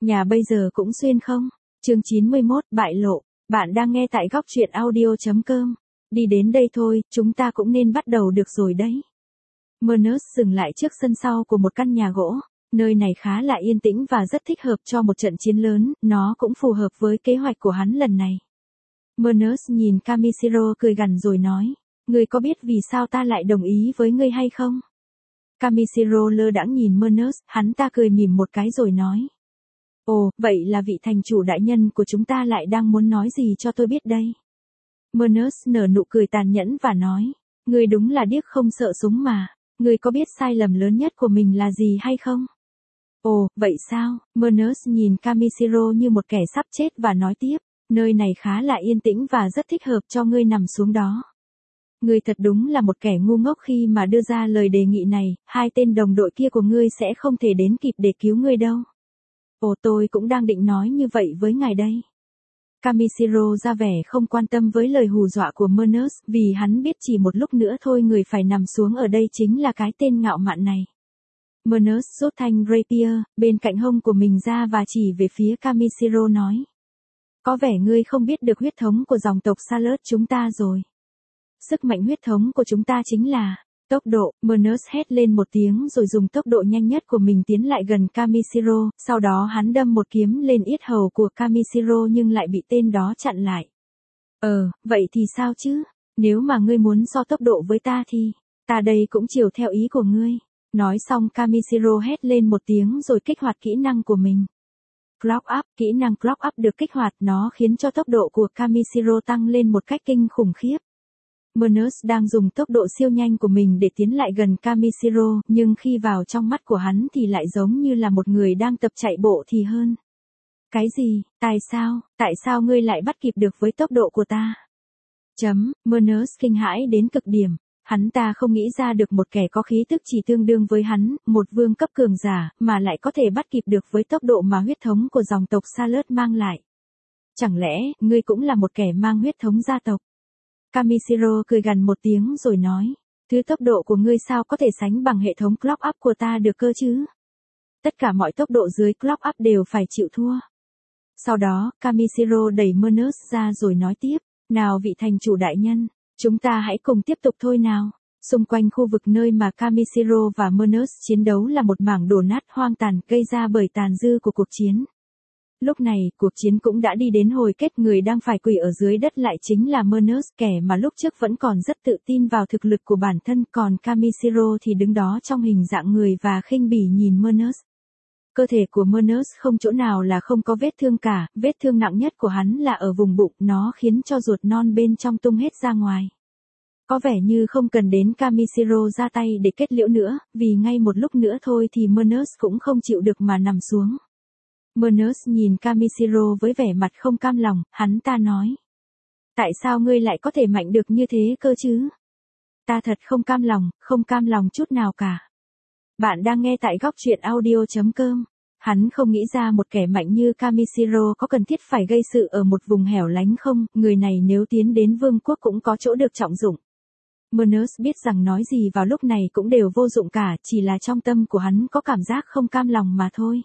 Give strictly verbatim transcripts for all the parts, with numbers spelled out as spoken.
Nhà bây giờ cũng xuyên không? Chương chín mươi mốt, bại lộ. Bạn đang nghe tại góc truyện audio.com. Đi đến đây thôi, chúng ta cũng nên bắt đầu được rồi đấy. Murnus dừng lại trước sân sau của một căn nhà gỗ. Nơi này khá là yên tĩnh và rất thích hợp cho một trận chiến lớn, nó cũng phù hợp với kế hoạch của hắn lần này. Murnus nhìn Kamishiro cười gằn rồi nói, ngươi có biết vì sao ta lại đồng ý với ngươi hay không? Kamishiro lơ đãng nhìn Murnus, hắn ta cười mỉm một cái rồi nói. Ồ, vậy là vị thành chủ đại nhân của chúng ta lại đang muốn nói gì cho tôi biết đây? Murnus nở nụ cười tàn nhẫn và nói, ngươi đúng là điếc không sợ súng mà, ngươi có biết sai lầm lớn nhất của mình là gì hay không? Ồ, vậy sao? Murnus nhìn Kamishiro như một kẻ sắp chết và nói tiếp, nơi này khá là yên tĩnh và rất thích hợp cho ngươi nằm xuống đó. Ngươi thật đúng là một kẻ ngu ngốc khi mà đưa ra lời đề nghị này, hai tên đồng đội kia của ngươi sẽ không thể đến kịp để cứu ngươi đâu. Ồ, tôi cũng đang định nói như vậy với ngài đây. Kamishiro ra vẻ không quan tâm với lời hù dọa của Murnus, vì hắn biết chỉ một lúc nữa thôi người phải nằm xuống ở đây chính là cái tên ngạo mạn này. Murnus rút thanh rapier bên cạnh hông của mình ra và chỉ về phía Kamishiro nói. Có vẻ ngươi không biết được huyết thống của dòng tộc Salert chúng ta rồi. Sức mạnh huyết thống của chúng ta chính là tốc độ. Murnus hét lên một tiếng rồi dùng tốc độ nhanh nhất của mình tiến lại gần Kamishiro, sau đó hắn đâm một kiếm lên yết hầu của Kamishiro nhưng lại bị tên đó chặn lại. Ờ, vậy thì sao chứ? Nếu mà ngươi muốn so tốc độ với ta thì, ta đây cũng chiều theo ý của ngươi. Nói xong Kamishiro hét lên một tiếng rồi kích hoạt kỹ năng của mình. Clock Up, kỹ năng Clock Up được kích hoạt, nó khiến cho tốc độ của Kamishiro tăng lên một cách kinh khủng khiếp. Murnus đang dùng tốc độ siêu nhanh của mình để tiến lại gần Kamishiro, nhưng khi vào trong mắt của hắn thì lại giống như là một người đang tập chạy bộ thì hơn. Cái gì? Tại sao? Tại sao ngươi lại bắt kịp được với tốc độ của ta? Chấm, Murnus kinh hãi đến cực điểm. Hắn ta không nghĩ ra được một kẻ có khí tức chỉ tương đương với hắn, một vương cấp cường giả, mà lại có thể bắt kịp được với tốc độ mà huyết thống của dòng tộc Salert mang lại. Chẳng lẽ, ngươi cũng là một kẻ mang huyết thống gia tộc? Kamishiro cười gằn một tiếng rồi nói, thứ tốc độ của ngươi sao có thể sánh bằng hệ thống Clock Up của ta được cơ chứ? Tất cả mọi tốc độ dưới Clock Up đều phải chịu thua. Sau đó, Kamishiro đẩy Murnus ra rồi nói tiếp, nào vị thành chủ đại nhân, chúng ta hãy cùng tiếp tục thôi nào. Xung quanh khu vực nơi mà Kamishiro và Murnus chiến đấu là một mảng đổ nát hoang tàn gây ra bởi tàn dư của cuộc chiến. Lúc này, cuộc chiến cũng đã đi đến hồi kết, người đang phải quỳ ở dưới đất lại chính là Murnus, kẻ mà lúc trước vẫn còn rất tự tin vào thực lực của bản thân, còn Kamishiro thì đứng đó trong hình dạng người và khinh bỉ nhìn Murnus. Cơ thể của Murnus không chỗ nào là không có vết thương cả, vết thương nặng nhất của hắn là ở vùng bụng, nó khiến cho ruột non bên trong tung hết ra ngoài. Có vẻ như không cần đến Kamishiro ra tay để kết liễu nữa, vì ngay một lúc nữa thôi thì Murnus cũng không chịu được mà nằm xuống. Murnus nhìn Kamishiro với vẻ mặt không cam lòng, hắn ta nói. Tại sao ngươi lại có thể mạnh được như thế cơ chứ? Ta thật không cam lòng, không cam lòng chút nào cả. Bạn đang nghe tại góc truyện audio.com. Hắn không nghĩ ra một kẻ mạnh như Kamishiro có cần thiết phải gây sự ở một vùng hẻo lánh không, người này nếu tiến đến vương quốc cũng có chỗ được trọng dụng. Murnus biết rằng nói gì vào lúc này cũng đều vô dụng cả, chỉ là trong tâm của hắn có cảm giác không cam lòng mà thôi.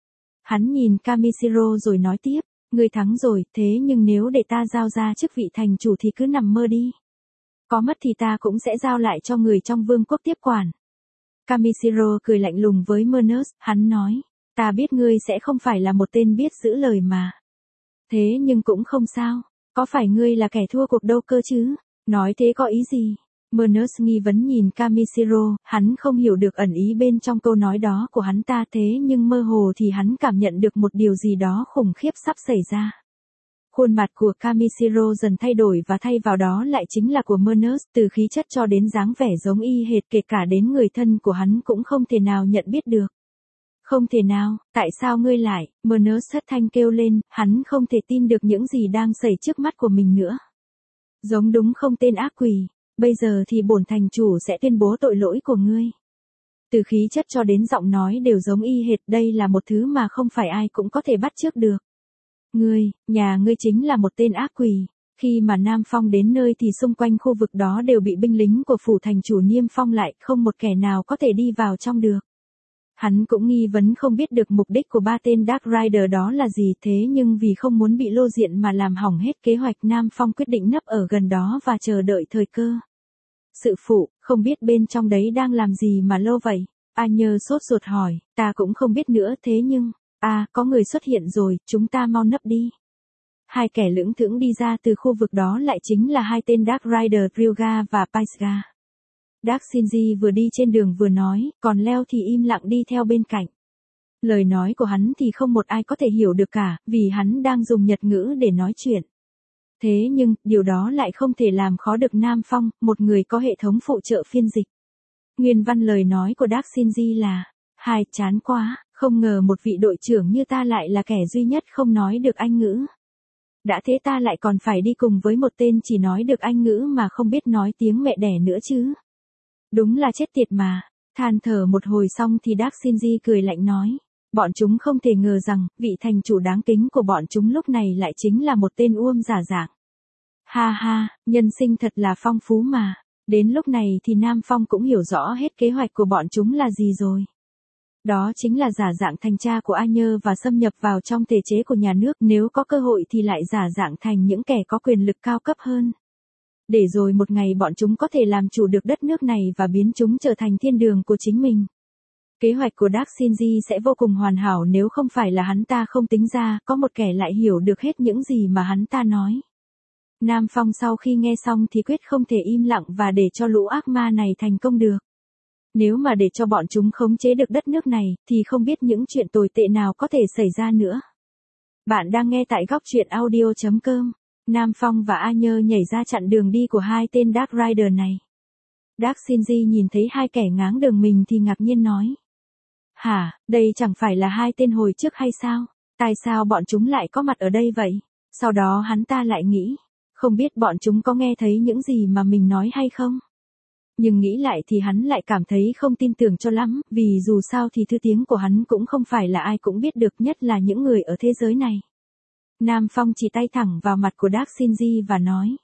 Hắn nhìn Kamishiro rồi nói tiếp, ngươi thắng rồi, thế nhưng nếu để ta giao ra chức vị thành chủ thì cứ nằm mơ đi. Có mất thì ta cũng sẽ giao lại cho người trong vương quốc tiếp quản. Kamishiro cười lạnh lùng với Murnus, hắn nói, ta biết ngươi sẽ không phải là một tên biết giữ lời mà. Thế nhưng cũng không sao, có phải ngươi là kẻ thua cuộc đâu cơ chứ? Nói thế có ý gì? Murnus nghi vấn nhìn Kamishiro, hắn không hiểu được ẩn ý bên trong câu nói đó của hắn ta, thế nhưng mơ hồ thì hắn cảm nhận được một điều gì đó khủng khiếp sắp xảy ra. Khuôn mặt của Kamishiro dần thay đổi và thay vào đó lại chính là của Murnus, từ khí chất cho đến dáng vẻ giống y hệt, kể cả đến người thân của hắn cũng không thể nào nhận biết được. Không thể nào, tại sao ngươi lại? Murnus thất thanh kêu lên, hắn không thể tin được những gì đang xảy trước mắt của mình nữa. Giống đúng không tên ác quỷ, bây giờ thì bổn thành chủ sẽ tuyên bố tội lỗi của ngươi. Từ khí chất cho đến giọng nói đều giống y hệt, đây là một thứ mà không phải ai cũng có thể bắt chước được. Ngươi, nhà ngươi chính là một tên ác quỷ. Khi mà Nam Phong đến nơi thì xung quanh khu vực đó đều bị binh lính của phủ thành chủ niêm phong lại, không một kẻ nào có thể đi vào trong được. Hắn cũng nghi vấn không biết được mục đích của ba tên Dark Rider đó là gì, thế nhưng vì không muốn bị lô diện mà làm hỏng hết kế hoạch, Nam Phong quyết định nấp ở gần đó và chờ đợi thời cơ. Sự phụ, không biết bên trong đấy đang làm gì mà lâu vậy? A Nhơ sốt ruột hỏi, ta cũng không biết nữa, thế nhưng, à, có người xuất hiện rồi, chúng ta mau nấp đi. Hai kẻ lững thững đi ra từ khu vực đó lại chính là hai tên Dark Rider Ryuga và Paisga. Dark Shinji vừa đi trên đường vừa nói, còn Leo thì im lặng đi theo bên cạnh. Lời nói của hắn thì không một ai có thể hiểu được cả, vì hắn đang dùng Nhật ngữ để nói chuyện. Thế nhưng, điều đó lại không thể làm khó được Nam Phong, một người có hệ thống phụ trợ phiên dịch. Nguyên văn lời nói của Dark Shinji là, hai, chán quá, không ngờ một vị đội trưởng như ta lại là kẻ duy nhất không nói được Anh ngữ. Đã thế ta lại còn phải đi cùng với một tên chỉ nói được Anh ngữ mà không biết nói tiếng mẹ đẻ nữa chứ. Đúng là chết tiệt mà. Than thở một hồi xong thì Dark Shinji cười lạnh nói. Bọn chúng không thể ngờ rằng, vị thành chủ đáng kính của bọn chúng lúc này lại chính là một tên uôm giả dạng. Ha ha, nhân sinh thật là phong phú mà. Đến lúc này thì Nam Phong cũng hiểu rõ hết kế hoạch của bọn chúng là gì rồi. Đó chính là giả dạng thành cha của A Nhơ và xâm nhập vào trong thể chế của nhà nước, nếu có cơ hội thì lại giả dạng thành những kẻ có quyền lực cao cấp hơn. Để rồi một ngày bọn chúng có thể làm chủ được đất nước này và biến chúng trở thành thiên đường của chính mình. Kế hoạch của Dark Shinji sẽ vô cùng hoàn hảo nếu không phải là hắn ta không tính ra, có một kẻ lại hiểu được hết những gì mà hắn ta nói. Nam Phong sau khi nghe xong thì quyết không thể im lặng và để cho lũ ác ma này thành công được. Nếu mà để cho bọn chúng khống chế được đất nước này, thì không biết những chuyện tồi tệ nào có thể xảy ra nữa. Bạn đang nghe tại góc truyện audio chấm com. Nam Phong và A Nhơ nhảy ra chặn đường đi của hai tên Dark Rider này. Dark Shinji nhìn thấy hai kẻ ngáng đường mình thì ngạc nhiên nói. Hả, đây chẳng phải là hai tên hồi trước hay sao? Tại sao bọn chúng lại có mặt ở đây vậy? Sau đó hắn ta lại nghĩ, không biết bọn chúng có nghe thấy những gì mà mình nói hay không? Nhưng nghĩ lại thì hắn lại cảm thấy không tin tưởng cho lắm, vì dù sao thì thứ tiếng của hắn cũng không phải là ai cũng biết được, nhất là những người ở thế giới này. Nam Phong chỉ tay thẳng vào mặt của Dark Shinji và nói.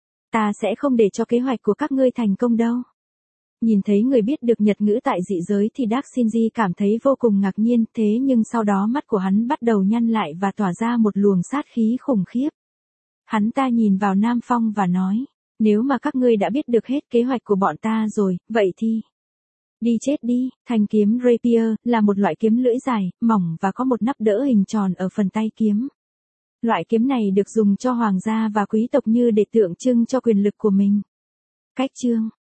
Ta sẽ không để cho kế hoạch của các ngươi thành công đâu. Nhìn thấy người biết được Nhật ngữ tại dị giới thì Dark Shinji cảm thấy vô cùng ngạc nhiên, thế nhưng sau đó mắt của hắn bắt đầu nhăn lại và tỏa ra một luồng sát khí khủng khiếp. Hắn ta nhìn vào Nam Phong và nói. Nếu mà các ngươi đã biết được hết kế hoạch của bọn ta rồi, vậy thì... Đi chết đi. Thanh kiếm Rapier là một loại kiếm lưỡi dài, mỏng và có một nắp đỡ hình tròn ở phần tay kiếm. Loại kiếm này được dùng cho hoàng gia và quý tộc như để tượng trưng cho quyền lực của mình. Cách chương.